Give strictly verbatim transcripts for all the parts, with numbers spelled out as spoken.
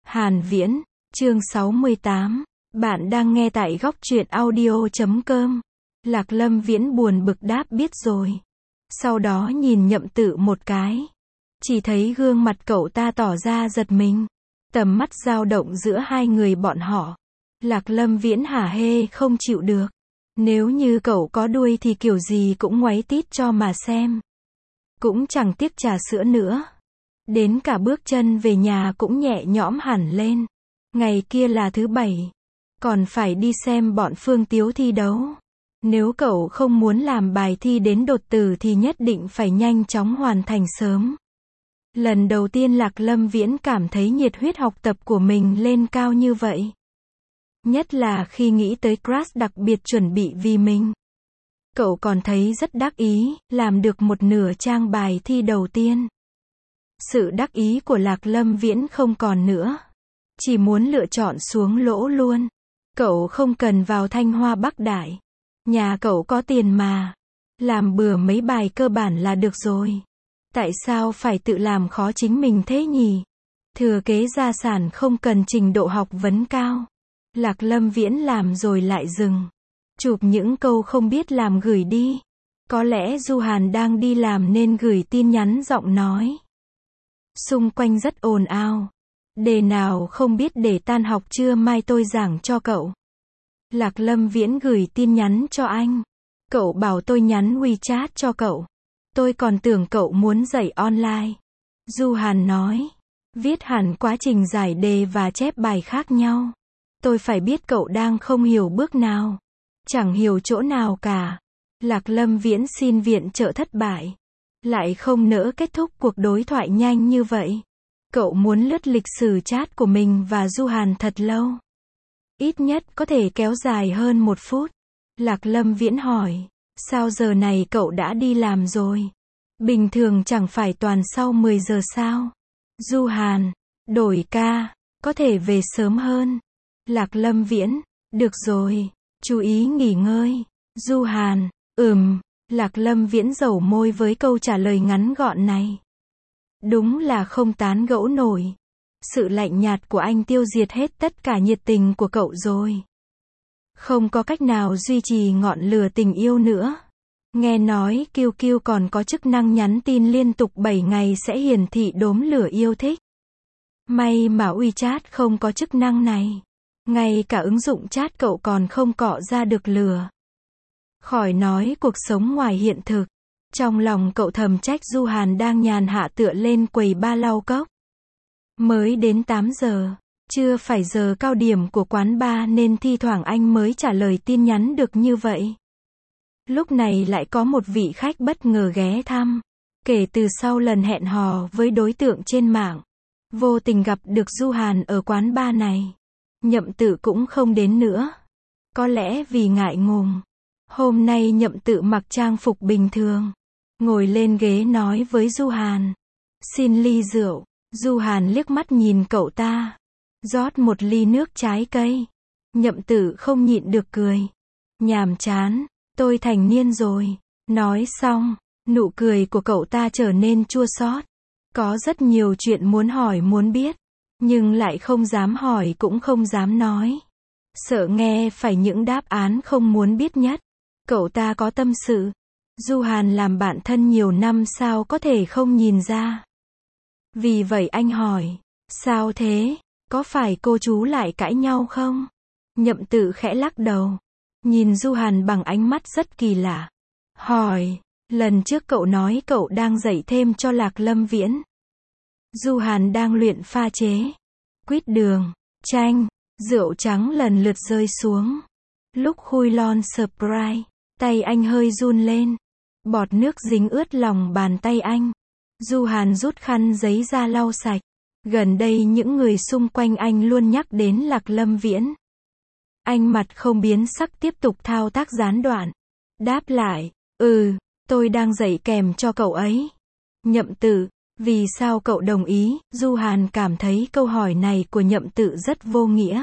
Hàn Viễn, chương sáu mươi tám. Bạn đang nghe tại góc truyện audio chấm com. Lạc Lâm Viễn buồn bực đáp biết rồi. Sau đó nhìn Nhậm Tự một cái. Chỉ thấy gương mặt cậu ta tỏ ra giật mình. Tầm mắt dao động giữa hai người bọn họ. Lạc Lâm Viễn hả hê không chịu được. Nếu như cậu có đuôi thì kiểu gì cũng ngoáy tít cho mà xem. Cũng chẳng tiếc trà sữa nữa. Đến cả bước chân về nhà cũng nhẹ nhõm hẳn lên. Ngày kia là thứ bảy. Còn phải đi xem bọn Phương Tiếu thi đấu. Nếu cậu không muốn làm bài thi đến đột tử thì nhất định phải nhanh chóng hoàn thành sớm. Lần đầu tiên Lạc Lâm Viễn cảm thấy nhiệt huyết học tập của mình lên cao như vậy. Nhất là khi nghĩ tới crush đặc biệt chuẩn bị vì mình. Cậu còn thấy rất đắc ý, làm được một nửa trang bài thi đầu tiên. Sự đắc ý của Lạc Lâm Viễn không còn nữa. Chỉ muốn lựa chọn xuống lỗ luôn. Cậu không cần vào Thanh Hoa Bắc Đại. Nhà cậu có tiền mà. Làm bừa mấy bài cơ bản là được rồi. Tại sao phải tự làm khó chính mình thế nhỉ? Thừa kế gia sản không cần trình độ học vấn cao. Lạc Lâm Viễn làm rồi lại dừng. Chụp những câu không biết làm gửi đi. Có lẽ Du Hàn đang đi làm nên gửi tin nhắn giọng nói. Xung quanh rất ồn ào. Đề nào không biết để tan học trưa mai tôi giảng cho cậu. Lạc Lâm Viễn gửi tin nhắn cho anh. Cậu bảo tôi nhắn WeChat cho cậu. Tôi còn tưởng cậu muốn dạy online. Du Hàn nói. Viết hẳn quá trình giải đề và chép bài khác nhau. Tôi phải biết cậu đang không hiểu bước nào. Chẳng hiểu chỗ nào cả. Lạc Lâm Viễn xin viện trợ thất bại. Lại không nỡ kết thúc cuộc đối thoại nhanh như vậy. Cậu muốn lướt lịch sử chat của mình và Du Hàn thật lâu. Ít nhất có thể kéo dài hơn một phút. Lạc Lâm Viễn hỏi. Sao giờ này cậu đã đi làm rồi? Bình thường chẳng phải toàn sau mười giờ sao? Du Hàn. Đổi ca. Có thể về sớm hơn. Lạc Lâm Viễn. Được rồi. Chú ý nghỉ ngơi. Du Hàn. Ừm. Lạc Lâm Viễn dẩu môi với câu trả lời ngắn gọn này. Đúng là không tán gẫu nổi. Sự lạnh nhạt của anh tiêu diệt hết tất cả nhiệt tình của cậu rồi. Không có cách nào duy trì ngọn lửa tình yêu nữa. Nghe nói Q Q còn có chức năng nhắn tin liên tục bảy ngày sẽ hiển thị đốm lửa yêu thích. May mà WeChat không có chức năng này. Ngay cả ứng dụng chat cậu còn không cọ ra được lửa. Khỏi nói cuộc sống ngoài hiện thực. Trong lòng cậu thầm trách Du Hàn đang nhàn hạ tựa lên quầy ba lau cốc. Mới đến tám giờ, chưa phải giờ cao điểm của quán bar nên thi thoảng anh mới trả lời tin nhắn được như vậy. Lúc này lại có một vị khách bất ngờ ghé thăm. Kể từ sau lần hẹn hò với đối tượng trên mạng, vô tình gặp được Du Hàn ở quán bar này. Nhậm Tự cũng không đến nữa. Có lẽ vì ngại ngùng. Hôm nay Nhậm Tự mặc trang phục bình thường. Ngồi lên ghế nói với Du Hàn. Xin ly rượu. Du Hàn liếc mắt nhìn cậu ta. Rót một ly nước trái cây. Nhậm Tự không nhịn được cười. Nhàm chán. Tôi thành niên rồi. Nói xong, nụ cười của cậu ta trở nên chua xót. Có rất nhiều chuyện muốn hỏi muốn biết. Nhưng lại không dám hỏi cũng không dám nói. Sợ nghe phải những đáp án không muốn biết nhất. Cậu ta có tâm sự. Du Hàn làm bạn thân nhiều năm sao có thể không nhìn ra. Vì vậy anh hỏi. Sao thế? Có phải cô chú lại cãi nhau không? Nhậm Tự khẽ lắc đầu. Nhìn Du Hàn bằng ánh mắt rất kỳ lạ. Hỏi. Lần trước cậu nói cậu đang dạy thêm cho Lạc Lâm Viễn. Du Hàn đang luyện pha chế. Quýt đường, chanh, rượu trắng lần lượt rơi xuống. Lúc khui lon Sprite, tay anh hơi run lên. Bọt nước dính ướt lòng bàn tay anh. Du Hàn rút khăn giấy ra lau sạch. Gần đây những người xung quanh anh luôn nhắc đến Lạc Lâm Viễn. Anh mặt không biến sắc tiếp tục thao tác gián đoạn. Đáp lại, ừ, tôi đang dạy kèm cho cậu ấy. Nhậm Tự, vì sao cậu đồng ý? Du Hàn cảm thấy câu hỏi này của Nhậm Tự rất vô nghĩa.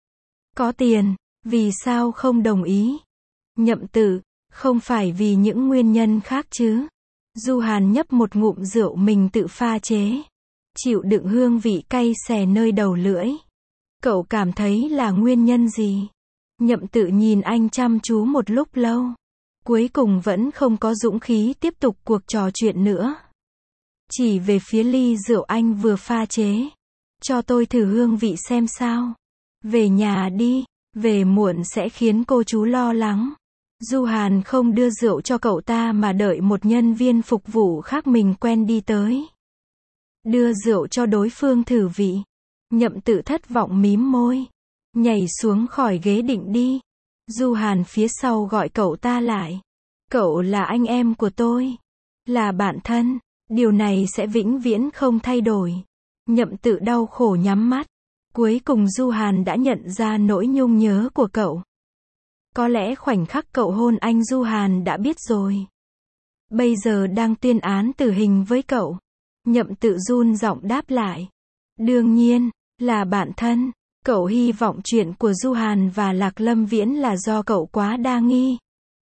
Có tiền, vì sao không đồng ý? Nhậm Tự, không phải vì những nguyên nhân khác chứ? Du Hàn nhấp một ngụm rượu mình tự pha chế. chịu đựng hương vị cay xè nơi đầu lưỡi. Cậu cảm thấy là nguyên nhân gì? Nhậm Tự nhìn anh chăm chú một lúc lâu. Cuối cùng vẫn không có dũng khí tiếp tục cuộc trò chuyện nữa. Chỉ về phía ly rượu anh vừa pha chế. Cho tôi thử hương vị xem sao. Về nhà đi, về muộn sẽ khiến cô chú lo lắng. Du Hàn không đưa rượu cho cậu ta mà đợi một nhân viên phục vụ khác mình quen đi tới. Đưa rượu cho đối phương thử vị. Nhậm Tự thất vọng mím môi. Nhảy xuống khỏi ghế định đi. Du Hàn phía sau gọi cậu ta lại. Cậu là anh em của tôi. Là bạn thân. Điều này sẽ vĩnh viễn không thay đổi. Nhậm Tự đau khổ nhắm mắt. Cuối cùng Du Hàn đã nhận ra nỗi nhung nhớ của cậu. Có lẽ khoảnh khắc cậu hôn anh Du Hàn đã biết rồi. Bây giờ đang tuyên án tử hình với cậu. Nhậm Tự run giọng đáp lại. Đương nhiên, là bạn thân. Cậu hy vọng chuyện của Du Hàn và Lạc Lâm Viễn là do cậu quá đa nghi.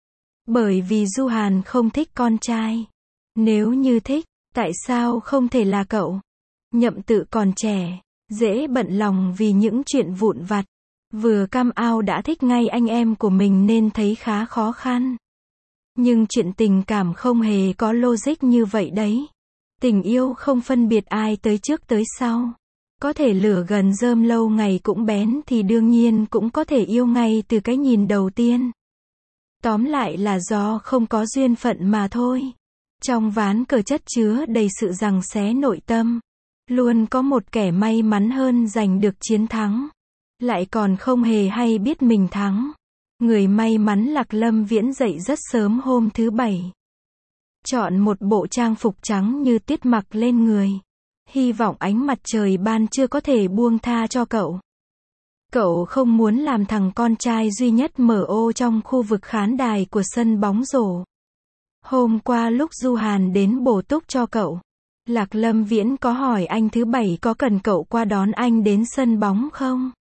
Bởi vì Du Hàn không thích con trai. Nếu như thích, tại sao không thể là cậu? Nhậm Tự còn trẻ, dễ bận lòng vì những chuyện vụn vặt. Vừa cam ao đã thích ngay anh em của mình nên thấy khá khó khăn. Nhưng chuyện tình cảm không hề có logic như vậy đấy. Tình yêu không phân biệt ai tới trước tới sau. Có thể lửa gần rơm lâu ngày cũng bén thì đương nhiên cũng có thể yêu ngay từ cái nhìn đầu tiên. Tóm lại là do không có duyên phận mà thôi. Trong ván cờ chất chứa đầy sự giằng xé nội tâm. Luôn có một kẻ may mắn hơn giành được chiến thắng. Lại còn không hề hay biết mình thắng. Người may mắn Lạc Lâm Viễn dậy rất sớm hôm thứ bảy. Chọn một bộ trang phục trắng như tuyết mặc lên người. Hy vọng ánh mặt trời ban trưa có thể buông tha cho cậu. Cậu không muốn làm thằng con trai duy nhất mở ô trong khu vực khán đài của sân bóng rổ. Hôm qua lúc Du Hàn đến bổ túc cho cậu, Lạc Lâm Viễn có hỏi anh thứ bảy có cần cậu qua đón anh đến sân bóng không?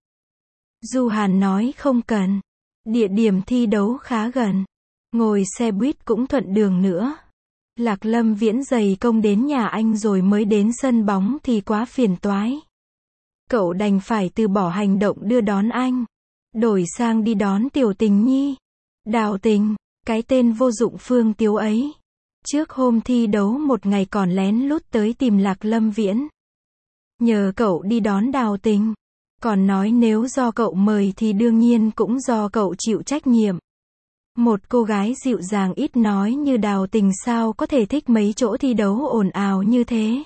Du Hàn nói không cần. Địa điểm thi đấu khá gần. Ngồi xe buýt cũng thuận đường nữa. Lạc Lâm Viễn dày công đến nhà anh rồi mới đến sân bóng thì quá phiền toái. Cậu đành phải từ bỏ hành động đưa đón anh. Đổi sang đi đón Tiểu Tình Nhi. Đào Tình, cái tên vô dụng Phương Tiếu ấy. Trước hôm thi đấu một ngày còn lén lút tới tìm Lạc Lâm Viễn. Nhờ cậu đi đón Đào Tình. Còn nói nếu do cậu mời thì đương nhiên cũng do cậu chịu trách nhiệm. Một cô gái dịu dàng ít nói như Đào Tình sao có thể thích mấy chỗ thi đấu ồn ào như thế.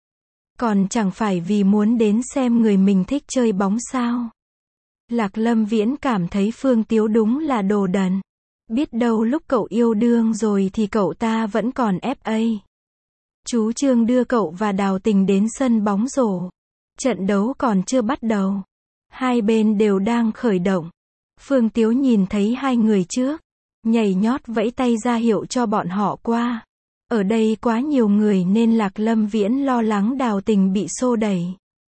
Còn chẳng phải vì muốn đến xem người mình thích chơi bóng sao. Lạc Lâm Viễn cảm thấy Phương Tiếu đúng là đồ đần. Biết đâu lúc cậu yêu đương rồi thì cậu ta vẫn còn ép a. Chú Trương đưa cậu và Đào Tình đến sân bóng rổ. Trận đấu còn chưa bắt đầu. Hai bên đều đang khởi động. Phương Tiếu nhìn thấy hai người trước. Nhảy nhót vẫy tay ra hiệu cho bọn họ qua. Ở đây quá nhiều người nên Lạc Lâm Viễn lo lắng Đào Tình bị xô đẩy.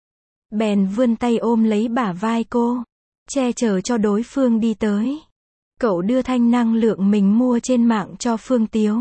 Bèn vươn tay ôm lấy bả vai cô. Che chở cho đối phương đi tới. Cậu đưa thanh năng lượng mình mua trên mạng cho Phương Tiếu.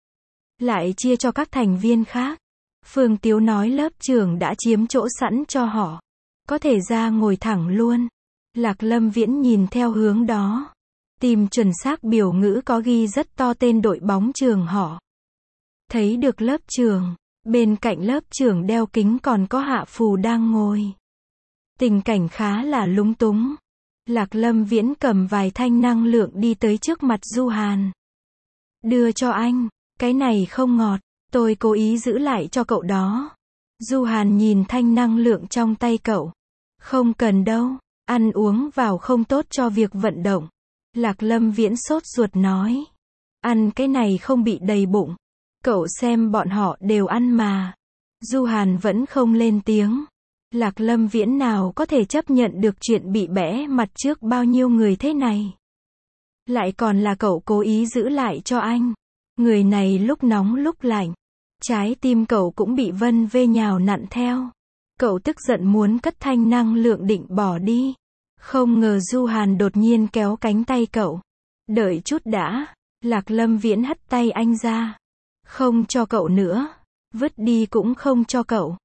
Lại chia cho các thành viên khác. Phương Tiếu nói lớp trưởng đã chiếm chỗ sẵn cho họ. Có thể ra ngồi thẳng luôn. Lạc Lâm Viễn nhìn theo hướng đó. Tìm chuẩn xác biểu ngữ có ghi rất to tên đội bóng trường họ. Thấy được lớp trưởng. Bên cạnh lớp trưởng đeo kính còn có Hạ Phù đang ngồi. Tình cảnh khá là lúng túng. Lạc Lâm Viễn cầm vài thanh năng lượng đi tới trước mặt Du Hàn. Đưa cho anh. Cái này không ngọt. Tôi cố ý giữ lại cho cậu đó. Du Hàn nhìn thanh năng lượng trong tay cậu. Không cần đâu. Ăn uống vào không tốt cho việc vận động. Lạc Lâm Viễn sốt ruột nói. Ăn cái này không bị đầy bụng. Cậu xem bọn họ đều ăn mà. Du Hàn vẫn không lên tiếng. Lạc Lâm Viễn nào có thể chấp nhận được chuyện bị bẽ mặt trước bao nhiêu người thế này. Lại còn là cậu cố ý giữ lại cho anh. Người này lúc nóng lúc lạnh. Trái tim cậu cũng bị vân vê nhào nặn theo. Cậu tức giận muốn cất thanh năng lượng định bỏ đi. Không ngờ Du Hàn đột nhiên kéo cánh tay cậu. Đợi chút đã. Lạc Lâm Viễn hất tay anh ra. Không cho cậu nữa. Vứt đi cũng không cho cậu.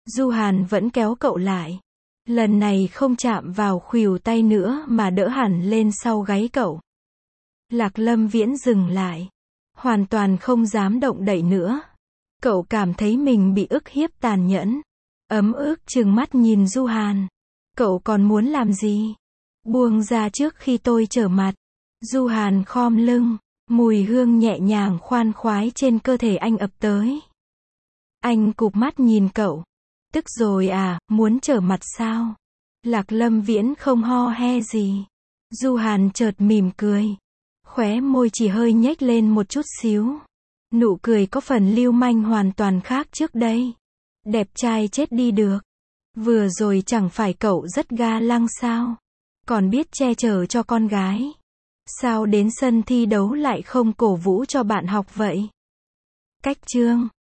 Du Hàn vẫn kéo cậu lại. Lần này không chạm vào khuỷu tay nữa mà đỡ hẳn lên sau gáy cậu. Lạc Lâm Viễn dừng lại. Hoàn toàn không dám động đậy nữa. Cậu cảm thấy mình bị ức hiếp tàn nhẫn. Ấm ức trừng mắt nhìn Du Hàn. Cậu còn muốn làm gì? Buông ra trước khi tôi trở mặt. Du Hàn khom lưng. Mùi hương nhẹ nhàng khoan khoái trên cơ thể anh ập tới. Anh cụp mắt nhìn cậu. Tức rồi à, muốn trở mặt sao? Lạc Lâm Viễn không ho he gì. Du Hàn chợt mỉm cười. Khóe môi chỉ hơi nhếch lên một chút xíu. Nụ cười có phần lưu manh hoàn toàn khác trước đây. Đẹp trai chết đi được. Vừa rồi chẳng phải cậu rất ga lăng sao? Còn biết che chở cho con gái. Sao đến sân thi đấu lại không cổ vũ cho bạn học vậy? Cách chương